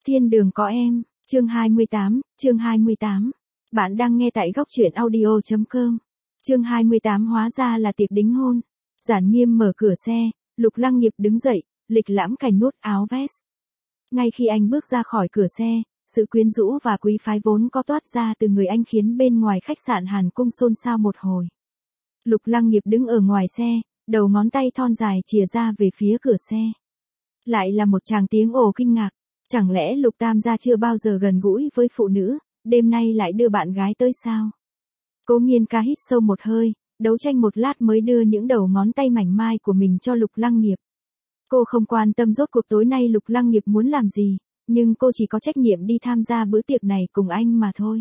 Thiên đường có em, chương 28. Bạn đang nghe tại góc truyện audio.com. Chương 28 hóa ra là tiệc đính hôn. Giản Nghiêm mở cửa xe, Lục Lăng Nghiệp đứng dậy, lịch lãm cài nút áo vest. Ngay khi anh bước ra khỏi cửa xe, sự quyến rũ và quý phái vốn có toát ra từ người anh khiến bên ngoài khách sạn Hàn Cung xôn xao một hồi. Lục Lăng Nghiệp đứng ở ngoài xe, đầu ngón tay thon dài chìa ra về phía cửa xe. Lại là một tràng tiếng ồ kinh ngạc. Chẳng lẽ Lục Tam gia chưa bao giờ gần gũi với phụ nữ, đêm nay lại đưa bạn gái tới sao? Cố Nghiên Ca hít sâu một hơi, đấu tranh một lát mới đưa những đầu ngón tay mảnh mai của mình cho Lục Lăng Nghiệp. Cô không quan tâm rốt cuộc tối nay Lục Lăng Nghiệp muốn làm gì, nhưng cô chỉ có trách nhiệm đi tham gia bữa tiệc này cùng anh mà thôi.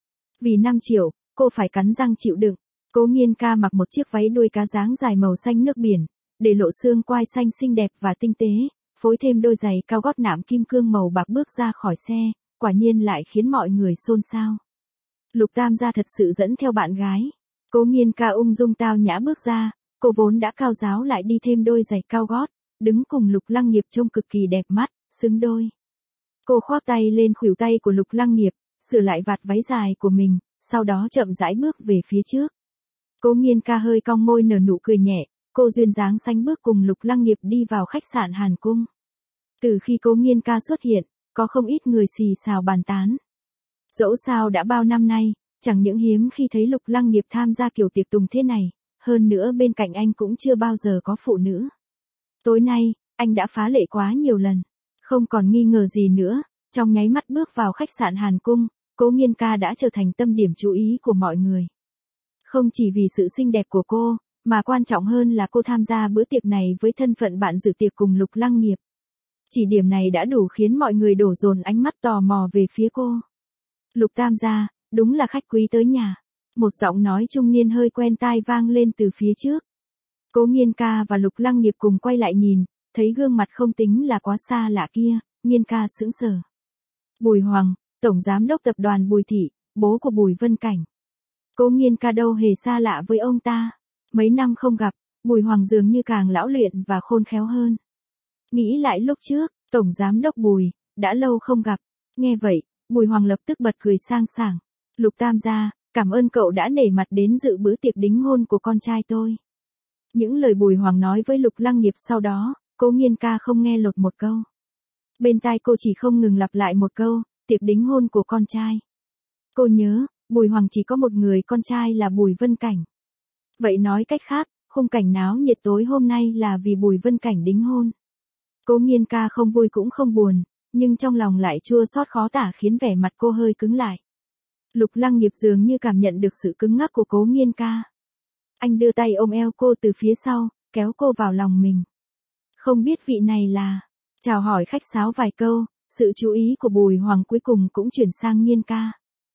Vì 5 triệu, cô phải cắn răng chịu đựng. Cố Nghiên Ca mặc một chiếc váy đuôi cá dáng dài màu xanh nước biển, để lộ xương quai xanh xinh đẹp và tinh tế, phối thêm đôi giày cao gót nạm kim cương màu bạc bước ra khỏi xe, quả nhiên lại khiến mọi người xôn xao. Lục Tam gia thật sự dẫn theo bạn gái. Cố Nghiên Ca ung dung tao nhã bước ra, cô vốn đã cao ráo lại đi thêm đôi giày cao gót, đứng cùng Lục Lăng Nghiệp trông cực kỳ đẹp mắt, xứng đôi. Cô khoác tay lên khuỷu tay của Lục Lăng Nghiệp, sửa lại vạt váy dài của mình, sau đó chậm rãi bước về phía trước. Cố Nghiên Ca hơi cong môi nở nụ cười nhẹ, cô duyên dáng xanh bước cùng Lục Lăng Nghiệp đi vào khách sạn Hàn Cung. Từ khi Cố Nghiên Ca xuất hiện, có không ít người xì xào bàn tán. Dẫu sao đã bao năm nay, chẳng những hiếm khi thấy Lục Lăng Nghiệp tham gia kiểu tiệc tùng thế này, hơn nữa bên cạnh anh cũng chưa bao giờ có phụ nữ. Tối nay, anh đã phá lệ quá nhiều lần. Không còn nghi ngờ gì nữa, trong nháy mắt bước vào khách sạn Hàn Cung, Cố Nghiên Ca đã trở thành tâm điểm chú ý của mọi người. Không chỉ vì sự xinh đẹp của cô, mà quan trọng hơn là cô tham gia bữa tiệc này với thân phận bạn dự tiệc cùng Lục Lăng Nghiệp. Chỉ điểm này đã đủ khiến mọi người đổ dồn ánh mắt tò mò về phía cô. Lục Tam gia, đúng là khách quý tới nhà. Một giọng nói trung niên hơi quen tai vang lên từ phía trước. Cố Nghiên Ca và Lục Lăng Nghiệp cùng quay lại nhìn, thấy gương mặt không tính là quá xa lạ kia, Nghiên Ca sững sờ. Bùi Hoàng, tổng giám đốc tập đoàn Bùi Thị, bố của Bùi Vân Cảnh. Cố Nghiên Ca đâu hề xa lạ với ông ta. Mấy năm không gặp, Bùi Hoàng dường như càng lão luyện và khôn khéo hơn. Nghĩ lại lúc trước, tổng giám đốc Bùi, đã lâu không gặp. Nghe vậy, Bùi Hoàng lập tức bật cười sang sảng. Lục Tam gia, cảm ơn cậu đã nể mặt đến dự bữa tiệc đính hôn của con trai tôi. Những lời Bùi Hoàng nói với Lục Lăng Nghiệp sau đó, Cố Nghiên Ca không nghe lọt một câu. Bên tai cô chỉ không ngừng lặp lại một câu, tiệc đính hôn của con trai. Cô nhớ, Bùi Hoàng chỉ có một người con trai là Bùi Vân Cảnh. Vậy nói cách khác, khung cảnh náo nhiệt tối hôm nay là vì Bùi Vân Cảnh đính hôn. Cố Nghiên Ca không vui cũng không buồn, nhưng trong lòng lại chua xót khó tả khiến vẻ mặt cô hơi cứng lại. Lục Lăng Nghiệp dường như cảm nhận được sự cứng ngắc của Cố Nghiên Ca. Anh đưa tay ôm eo cô từ phía sau, kéo cô vào lòng mình. Không biết vị này là, chào hỏi khách sáo vài câu, sự chú ý của Bùi Hoàng cuối cùng cũng chuyển sang Nghiên Ca.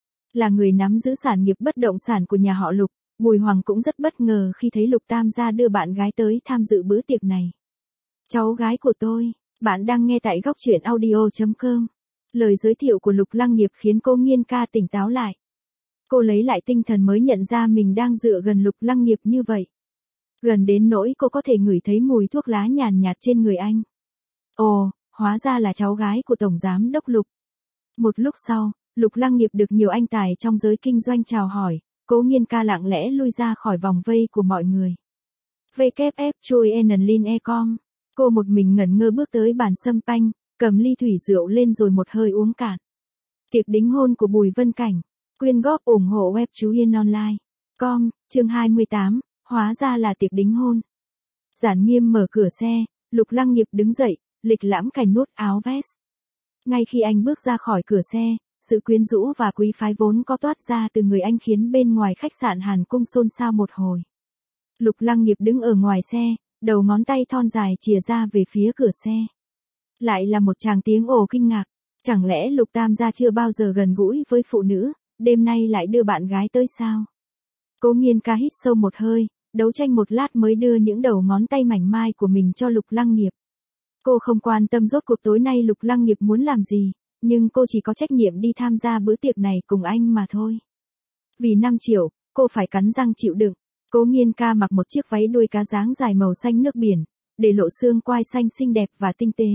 Là người nắm giữ sản nghiệp bất động sản của nhà họ Lục, Bùi Hoàng cũng rất bất ngờ khi thấy Lục Tam gia đưa bạn gái tới tham dự bữa tiệc này. Cháu gái của tôi, bạn đang nghe tại góc truyện audio.com. Lời giới thiệu của Lục Lăng Nghiệp khiến Cố Nghiên Ca tỉnh táo lại. Cô lấy lại tinh thần mới nhận ra mình đang dựa gần Lục Lăng Nghiệp như vậy. Gần đến nỗi cô có thể ngửi thấy mùi thuốc lá nhàn nhạt trên người anh. Ồ, hóa ra là cháu gái của Tổng Giám Đốc Lục. Một lúc sau, Lục Lăng Nghiệp được nhiều anh tài trong giới kinh doanh chào hỏi, Cố Nghiên Ca lặng lẽ lui ra khỏi vòng vây của mọi người. WF Chui Enlin Ecom. Cô một mình ngẩn ngơ bước tới bàn sâm panh, cầm ly thủy rượu lên rồi một hơi uống cạn. Tiệc đính hôn của Bùi Vân Cảnh. Quyên góp ủng hộ web Chú Yên Online. Com, chương 28, hóa ra là tiệc đính hôn. Giản Nghiêm mở cửa xe, Lục Lăng Nghiệp đứng dậy, lịch lãm cài nút áo vest. Ngay khi anh bước ra khỏi cửa xe, sự quyến rũ và quý phái vốn có toát ra từ người anh khiến bên ngoài khách sạn Hàn Cung xôn xao một hồi. Lục Lăng Nghiệp đứng ở ngoài xe, đầu ngón tay thon dài chìa ra về phía cửa xe. Lại là một tràng tiếng ồ kinh ngạc. Chẳng lẽ Lục Tam gia chưa bao giờ gần gũi với phụ nữ, đêm nay lại đưa bạn gái tới sao? Cố Nghiên Ca hít sâu một hơi, đấu tranh một lát mới đưa những đầu ngón tay mảnh mai của mình cho Lục Lăng Nghiệp. Cô không quan tâm rốt cuộc tối nay Lục Lăng Nghiệp muốn làm gì, nhưng cô chỉ có trách nhiệm đi tham gia bữa tiệc này cùng anh mà thôi. Vì 5 triệu, cô phải cắn răng chịu đựng. Cố Nghiên Ca mặc một chiếc váy đuôi cá dáng dài màu xanh nước biển, để lộ xương quai xanh xinh đẹp và tinh tế,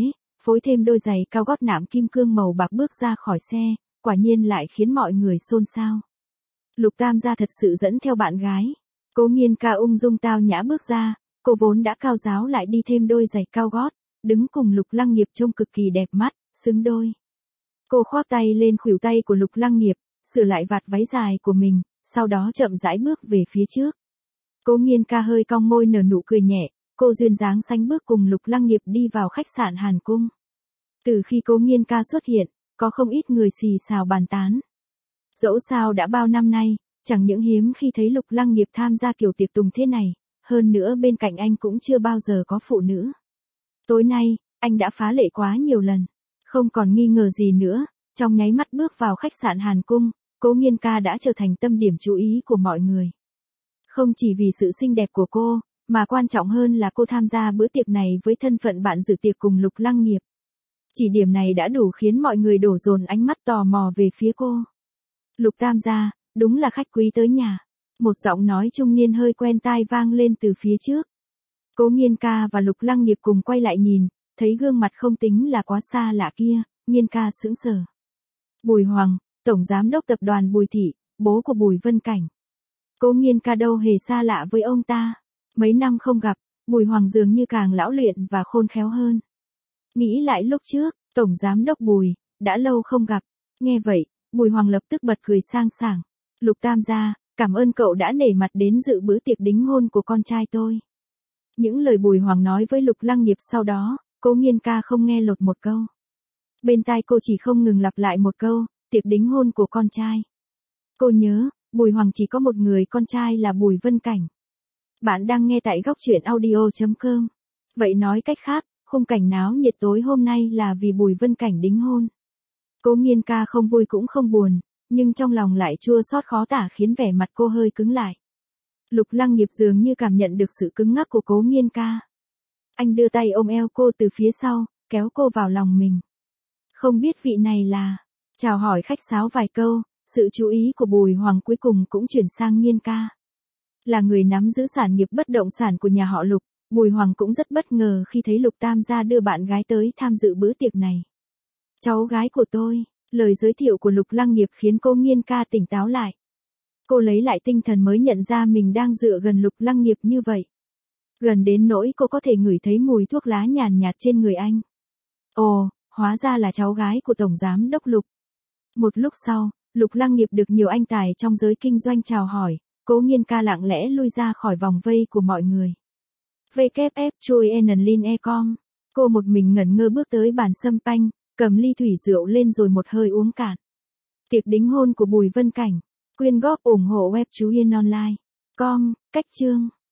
phối thêm đôi giày cao gót nạm kim cương màu bạc bước ra khỏi xe, quả nhiên lại khiến mọi người xôn xao. Lục Tam gia thật sự dẫn theo bạn gái. Cố Nghiên Ca ung dung tao nhã bước ra, cô vốn đã cao ráo lại đi thêm đôi giày cao gót, đứng cùng Lục Lăng Nghiệp trông cực kỳ đẹp mắt, xứng đôi. Cô khoác tay lên khuỷu tay của Lục Lăng Nghiệp, sửa lại vạt váy dài của mình, sau đó chậm rãi bước về phía trước. Cố Nghiên Ca hơi cong môi nở nụ cười nhẹ, cô duyên dáng xanh bước cùng Lục Lăng Nghiệp đi vào khách sạn Hàn Cung. Từ khi Cố Nghiên Ca xuất hiện, có không ít người xì xào bàn tán. Dẫu sao đã bao năm nay, chẳng những hiếm khi thấy Lục Lăng Nghiệp tham gia kiểu tiệc tùng thế này, hơn nữa bên cạnh anh cũng chưa bao giờ có phụ nữ. Tối nay, anh đã phá lệ quá nhiều lần. Không còn nghi ngờ gì nữa, trong nháy mắt bước vào khách sạn Hàn Cung, Cố Nghiên Ca đã trở thành tâm điểm chú ý của mọi người. Không chỉ vì sự xinh đẹp của cô, mà quan trọng hơn là cô tham gia bữa tiệc này với thân phận bạn dự tiệc cùng Lục Lăng Nghiệp. Chỉ điểm này đã đủ khiến mọi người đổ dồn ánh mắt tò mò về phía cô. Lục Tam gia, đúng là khách quý tới nhà. Một giọng nói trung niên hơi quen tai vang lên từ phía trước. Cố Nghiên Ca và Lục Lăng Nghiệp cùng quay lại nhìn, thấy gương mặt không tính là quá xa lạ kia, Nghiên Ca sững sờ. Bùi Hoàng, tổng giám đốc tập đoàn Bùi Thị, bố của Bùi Vân Cảnh. Cố Nghiên Ca đâu hề xa lạ với ông ta. Mấy năm không gặp, Bùi Hoàng dường như càng lão luyện và khôn khéo hơn. Nghĩ lại lúc trước, tổng giám đốc Bùi, đã lâu không gặp. Nghe vậy, Bùi Hoàng lập tức bật cười sang sảng. Lục Tam gia, cảm ơn cậu đã nể mặt đến dự bữa tiệc đính hôn của con trai tôi. Những lời Bùi Hoàng nói với Lục Lăng Nghiệp sau đó, Cố Nghiên Ca không nghe lọt một câu. Bên tai cô chỉ không ngừng lặp lại một câu, tiệc đính hôn của con trai. Cô nhớ, Bùi Hoàng chỉ có một người con trai là Bùi Vân Cảnh. Bạn đang nghe tại góc truyện audio.com. Vậy nói cách khác, khung cảnh náo nhiệt tối hôm nay là vì Bùi Vân Cảnh đính hôn. Cố Nghiên Ca không vui cũng không buồn, nhưng trong lòng lại chua xót khó tả khiến vẻ mặt cô hơi cứng lại. Lục Lăng Nghiệp dường như cảm nhận được sự cứng ngắc của Cố Nghiên Ca. Anh đưa tay ôm eo cô từ phía sau, kéo cô vào lòng mình. Không biết vị này là... Chào hỏi khách sáo vài câu, sự chú ý của Bùi Hoàng cuối cùng cũng chuyển sang Nghiên Ca. Là người nắm giữ sản nghiệp bất động sản của nhà họ Lục, Bùi Hoàng cũng rất bất ngờ khi thấy Lục Tam gia đưa bạn gái tới tham dự bữa tiệc này. Cháu gái của tôi, lời giới thiệu của Lục Lăng Nghiệp khiến cô Nghiên Ca tỉnh táo lại. Cô lấy lại tinh thần mới nhận ra mình đang dựa gần Lục Lăng Nghiệp như vậy. Gần đến nỗi cô có thể ngửi thấy mùi thuốc lá nhàn nhạt trên người anh. Ồ, hóa ra là cháu gái của Tổng Giám Đốc Lục. Một lúc sau, Lục Lăng Nghiệp được nhiều anh tài trong giới kinh doanh chào hỏi, Cố Nghiên Ca lặng lẽ lui ra khỏi vòng vây của mọi người. WF Chui Enlin Ecom. Cô một mình ngẩn ngơ bước tới bàn sâm panh, cầm ly thủy rượu lên rồi một hơi uống cạn. Tiệc đính hôn của Bùi Vân Cảnh. Quyên góp ủng hộ web Chú Yên Online. Com, cách chương.